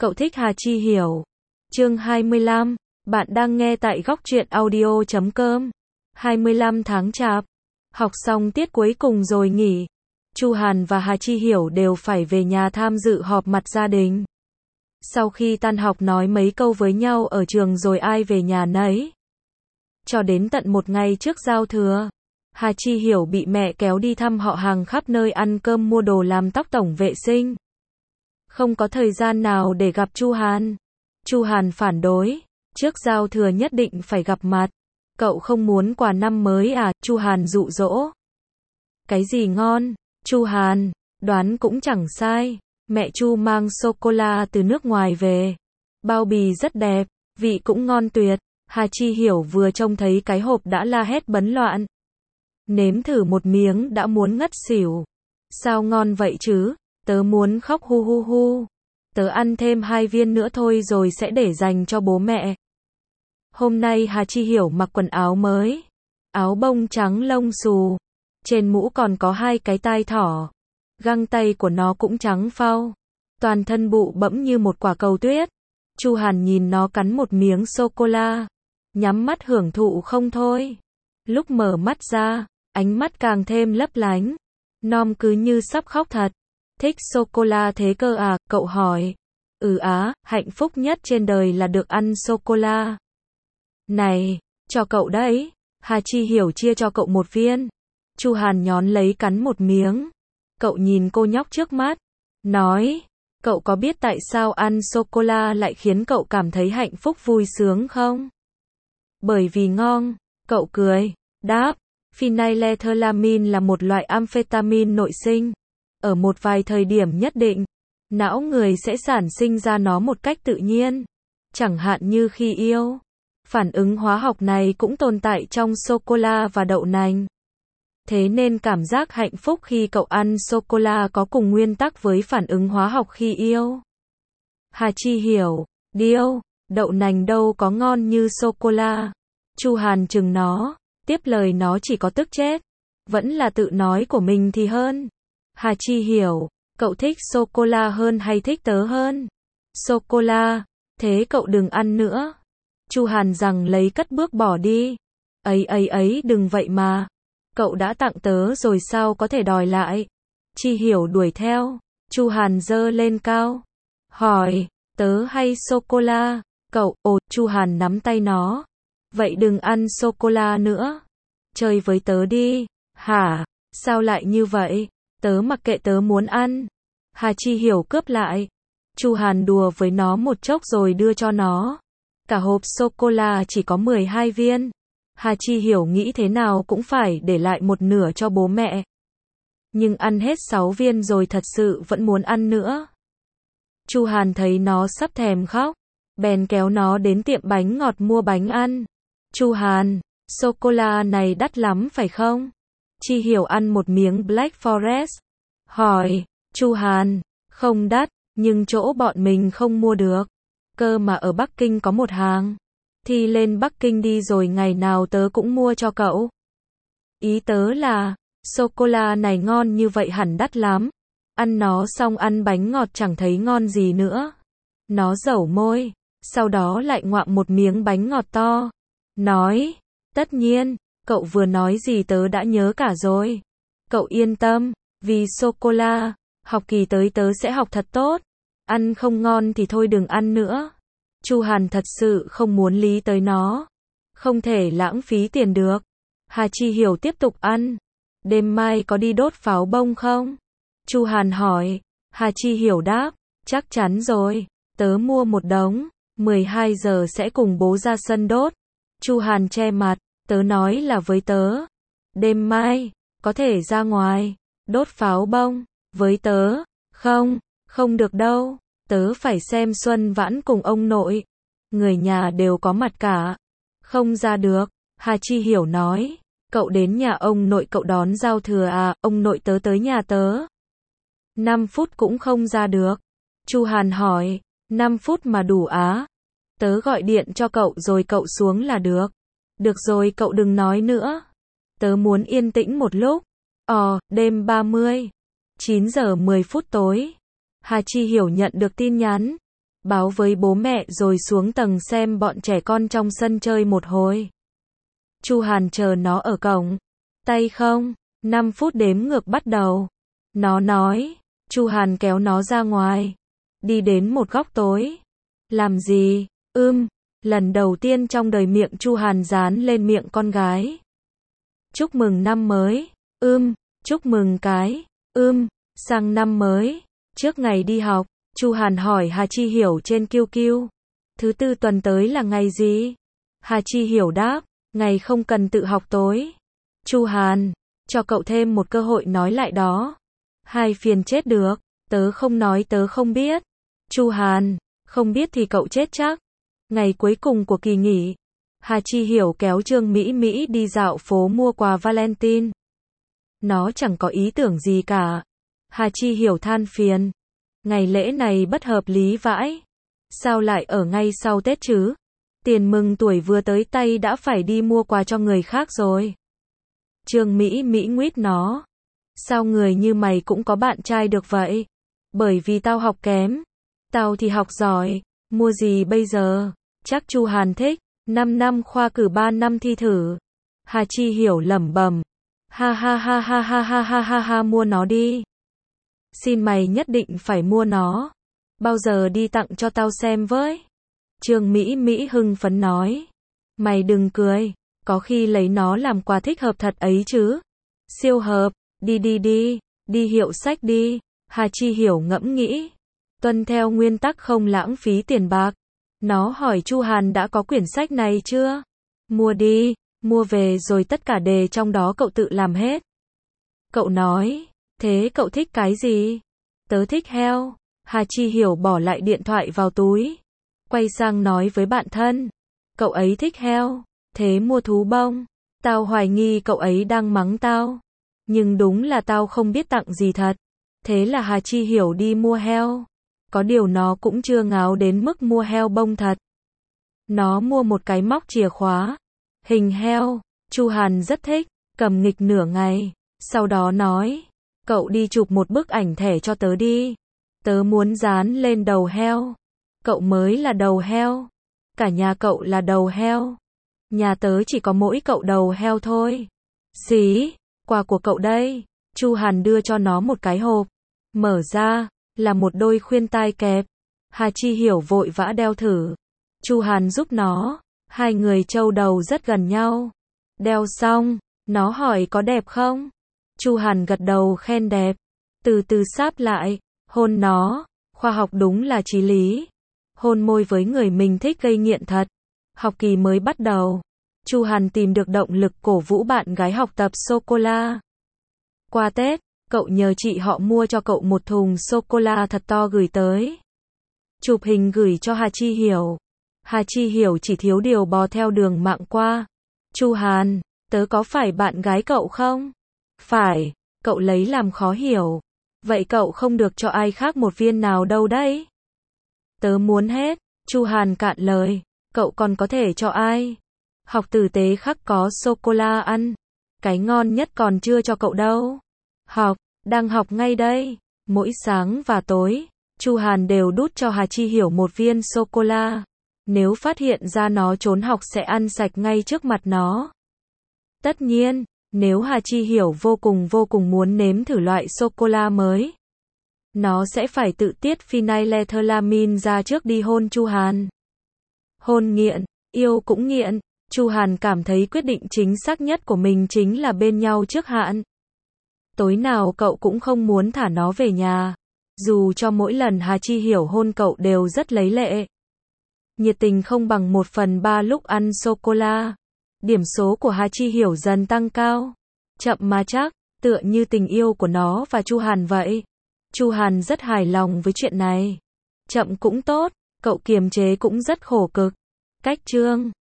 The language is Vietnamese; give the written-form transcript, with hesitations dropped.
Cậu thích Hà Chi Hiểu. Chương 25. Bạn đang nghe tại góc truyện audio.com. 25 tháng Chạp. Học xong tiết cuối cùng rồi nghỉ. Chu Hàn và Hà Chi Hiểu đều phải về nhà tham dự họp mặt gia đình. Sau khi tan học nói mấy câu với nhau ở trường rồi ai về nhà nấy. Cho đến tận một ngày trước giao thừa, Hà Chi Hiểu bị mẹ kéo đi thăm họ hàng khắp nơi ăn cơm mua đồ làm tóc tổng vệ sinh. Không có thời gian nào để gặp Chu Hàn. Chu Hàn phản đối, trước giao thừa nhất định phải gặp mặt. Cậu không muốn quà năm mới à? Chu Hàn dụ dỗ. Cái gì ngon? Chu Hàn, đoán cũng chẳng sai. Mẹ Chu mang sô-cô-la từ nước ngoài về. Bao bì rất đẹp, vị cũng ngon tuyệt. Hà Chi Hiểu vừa trông thấy cái hộp đã la hét bấn loạn. Nếm thử một miếng đã muốn ngất xỉu. Sao ngon vậy chứ? Tớ muốn khóc hu hu hu. Tớ ăn thêm 2 viên nữa thôi rồi sẽ để dành cho bố mẹ. Hôm nay Hà Chi Hiểu mặc quần áo mới. Áo bông trắng lông xù. Trên mũ còn có 2 cái tai thỏ. Găng tay của nó cũng trắng phau. Toàn thân bụ bẫm như một quả cầu tuyết. Chu Hàn nhìn nó cắn một miếng sô-cô-la. Nhắm mắt hưởng thụ không thôi. Lúc mở mắt ra, ánh mắt càng thêm lấp lánh. Nom cứ như sắp khóc thật. Thích sô-cô-la thế cơ à? Cậu hỏi. Hạnh phúc nhất trên đời là được ăn sô-cô-la. Này, cho cậu đấy. Hà Chi Hiểu chia cho cậu 1 viên. Chu Hàn nhón lấy cắn một miếng. Cậu nhìn cô nhóc trước mắt. Nói, cậu có biết tại sao ăn sô-cô-la lại khiến cậu cảm thấy hạnh phúc vui sướng không? Bởi vì ngon. Cậu cười. Đáp, phenylethylamine là một loại amphetamine nội sinh. Ở một vài thời điểm nhất định, não người sẽ sản sinh ra nó một cách tự nhiên. Chẳng hạn như khi yêu. Phản ứng hóa học này cũng tồn tại trong sô-cô-la và đậu nành. Thế nên cảm giác hạnh phúc khi cậu ăn sô-cô-la có cùng nguyên tắc với phản ứng hóa học khi yêu. Hà Chi Hiểu, điêu, đậu nành đâu có ngon như sô-cô-la. Chu Hàn chừng nó, tiếp lời nó chỉ có tức chết. Vẫn là tự nói của mình thì hơn. Hà Chi Hiểu, cậu thích sô-cô-la hơn hay thích tớ hơn? Sô-cô-la, thế cậu đừng ăn nữa. Chu Hàn rằng lấy cất bước bỏ đi. Ấy đừng vậy mà. Cậu đã tặng tớ rồi sao có thể đòi lại? Chi Hiểu đuổi theo. Chu Hàn giơ lên cao. Hỏi, tớ hay sô-cô-la? Cậu, Chu Hàn nắm tay nó. Vậy đừng ăn sô-cô-la nữa. Chơi với tớ đi. Hả? Sao lại như vậy? Tớ mặc kệ, tớ muốn ăn. Hà Chi Hiểu cướp lại. Chu Hàn đùa với nó một chốc rồi đưa cho nó. Cả hộp sô-cô-la chỉ có 12 viên. Hà Chi Hiểu nghĩ thế nào cũng phải để lại 1/2 cho bố mẹ. Nhưng ăn hết 6 viên rồi thật sự vẫn muốn ăn nữa. Chu Hàn thấy nó sắp thèm khóc. Bèn kéo nó đến tiệm bánh ngọt mua bánh ăn. Chu Hàn, sô-cô-la này đắt lắm phải không? Chi Hiểu ăn một miếng Black Forest. Hỏi, Chu Hàn, không đắt, nhưng chỗ bọn mình không mua được. Cơ mà ở Bắc Kinh có một hàng. Thì lên Bắc Kinh đi rồi ngày nào tớ cũng mua cho cậu. Ý tớ là, sô-cô-la này ngon như vậy hẳn đắt lắm. Ăn nó xong ăn bánh ngọt chẳng thấy ngon gì nữa. Nó dẩu môi, sau đó lại ngoạm một miếng bánh ngọt to. Nói, tất nhiên, cậu vừa nói gì tớ đã nhớ cả rồi. Cậu yên tâm, vì sô-cô-la, học kỳ tới tớ sẽ học thật tốt. Ăn không ngon thì thôi đừng ăn nữa. Chu Hàn thật sự không muốn lý tới nó. Không thể lãng phí tiền được. Hà Chi Hiểu tiếp tục ăn. Đêm mai có đi đốt pháo bông không? Chu Hàn hỏi. Hà Chi Hiểu đáp. Chắc chắn rồi. Tớ mua một đống. 12 giờ sẽ cùng bố ra sân đốt. Chu Hàn che mặt. Tớ nói là với tớ. Đêm mai, có thể ra ngoài. Đốt pháo bông. Với tớ. Không được đâu. Tớ phải xem Xuân Vãn cùng ông nội. Người nhà đều có mặt cả. Không ra được. Hà Chi Hiểu nói. Cậu đến nhà ông nội cậu đón giao thừa à? Ông nội tớ tới nhà tớ. 5 phút cũng không ra được. Chu Hàn hỏi. 5 phút mà đủ á? Tớ gọi điện cho cậu rồi cậu xuống là được. Được rồi cậu đừng nói nữa. Tớ muốn yên tĩnh một lúc. Đêm 30. 9 giờ 10 phút tối. Hà Chi Hiểu nhận được tin nhắn. báo với bố mẹ rồi xuống tầng xem bọn trẻ con trong sân chơi một hồi. Chu Hàn chờ nó ở cổng. Tay không, 5 phút đếm ngược bắt đầu. Nó nói, Chu Hàn kéo nó ra ngoài. Đi đến một góc tối. Làm gì? Lần đầu tiên trong đời miệng Chu Hàn dán lên miệng con gái. Chúc mừng năm mới. Chúc mừng cái. Sang năm mới. Trước ngày đi học, Chu Hàn hỏi Hà Chi Hiểu trên QQ. Thứ tư tuần tới là ngày gì? Hà Chi Hiểu đáp, ngày không cần tự học tối. Chu Hàn, cho cậu thêm một cơ hội nói lại đó. Hai phiền chết được, tớ không nói tớ không biết. Chu Hàn, không biết thì cậu chết chắc. Ngày cuối cùng của kỳ nghỉ, Hà Chi Hiểu kéo Trương Mỹ Mỹ đi dạo phố mua quà Valentine. Nó chẳng có ý tưởng gì cả. Hà Chi Hiểu than phiền. Ngày lễ này bất hợp lý vãi. Sao lại ở ngay sau Tết chứ? Tiền mừng tuổi vừa tới tay đã phải đi mua quà cho người khác rồi. Trương Mỹ Mỹ nguýt nó. Sao người như mày cũng có bạn trai được vậy? Bởi vì tao học kém. Tao thì học giỏi. Mua gì bây giờ? Chắc Chu Hàn thích. 5 năm khoa cử 3 năm thi thử. Hà Chi Hiểu lẩm bẩm. Ha ha ha ha ha ha ha ha ha, mua nó đi. Xin mày nhất định phải mua nó. Bao giờ đi tặng cho tao xem với. Trương Mỹ Mỹ hưng phấn nói. Mày đừng cười. Có khi lấy nó làm quà thích hợp thật ấy chứ. Siêu hợp. Đi hiệu sách đi. Hà Chi Hiểu ngẫm nghĩ. Tuân theo nguyên tắc không lãng phí tiền bạc. Nó hỏi Chu Hàn đã có quyển sách này chưa? Mua đi. Mua về rồi tất cả đề trong đó cậu tự làm hết. Cậu nói. Thế cậu thích cái gì? Tớ thích heo. Hà Chi Hiểu bỏ lại điện thoại vào túi. Quay sang nói với bạn thân. Cậu ấy thích heo. Thế mua thú bông. Tao hoài nghi cậu ấy đang mắng tao. Nhưng đúng là tao không biết tặng gì thật. Thế là Hà Chi Hiểu đi mua heo. Có điều nó cũng chưa ngáo đến mức mua heo bông thật. Nó mua một cái móc chìa khóa. Hình heo. Chu Hàn rất thích. Cầm nghịch nửa ngày. Sau đó nói. Cậu đi chụp một bức ảnh thẻ cho tớ đi. Tớ muốn dán lên đầu heo. Cậu mới là đầu heo. Cả nhà cậu là đầu heo. Nhà tớ chỉ có mỗi cậu đầu heo thôi. Xí, quà của cậu đây. Chu Hàn đưa cho nó một cái hộp. Mở ra, là một đôi khuyên tai kẹp. Hà Chi Hiểu vội vã đeo thử. Chu Hàn giúp nó. Hai người trâu đầu rất gần nhau. Đeo xong, nó hỏi có đẹp không? Chu Hàn gật đầu khen đẹp. Từ từ sáp lại, hôn nó. Khoa học đúng là chí lý. Hôn môi với người mình thích gây nghiện thật. Học kỳ mới bắt đầu. Chu Hàn tìm được động lực cổ vũ bạn gái học tập sô-cô-la. Qua Tết, cậu nhờ chị họ mua cho cậu một thùng sô-cô-la thật to gửi tới. Chụp hình gửi cho Hà Chi Hiểu. Hà Chi Hiểu chỉ thiếu điều bò theo đường mạng qua. Chu Hàn, tớ có phải bạn gái cậu không? Phải, cậu lấy làm khó hiểu. Vậy cậu không được cho ai khác một viên nào đâu đấy. Tớ muốn hết. Chu Hàn cạn lời. Cậu còn có thể cho ai? Học tử tế khắc có sô-cô-la ăn. Cái ngon nhất còn chưa cho cậu đâu. Đang học ngay đây. Mỗi sáng và tối, Chu Hàn đều đút cho Hà Chi Hiểu một viên sô-cô-la. Nếu phát hiện ra nó trốn học sẽ ăn sạch ngay trước mặt nó. Tất nhiên, nếu Hà Chi Hiểu vô cùng muốn nếm thử loại sô-cô-la mới, nó sẽ phải tự tiết phenylethylamine ra trước đi hôn Chu Hàn. Hôn nghiện, yêu cũng nghiện. Chu Hàn cảm thấy quyết định chính xác nhất của mình chính là bên nhau trước hạn. Tối nào cậu cũng không muốn thả nó về nhà. Dù cho mỗi lần Hà Chi Hiểu hôn cậu đều rất lấy lệ. Nhiệt tình không bằng 1/3 lúc ăn sô-cô-la. Điểm số của Hà Chi Hiểu dần tăng cao. Chậm mà chắc, tựa như tình yêu của nó và Chu Hàn vậy. Chu Hàn rất hài lòng với chuyện này. Chậm cũng tốt, cậu kiềm chế cũng rất khổ cực. Cách chương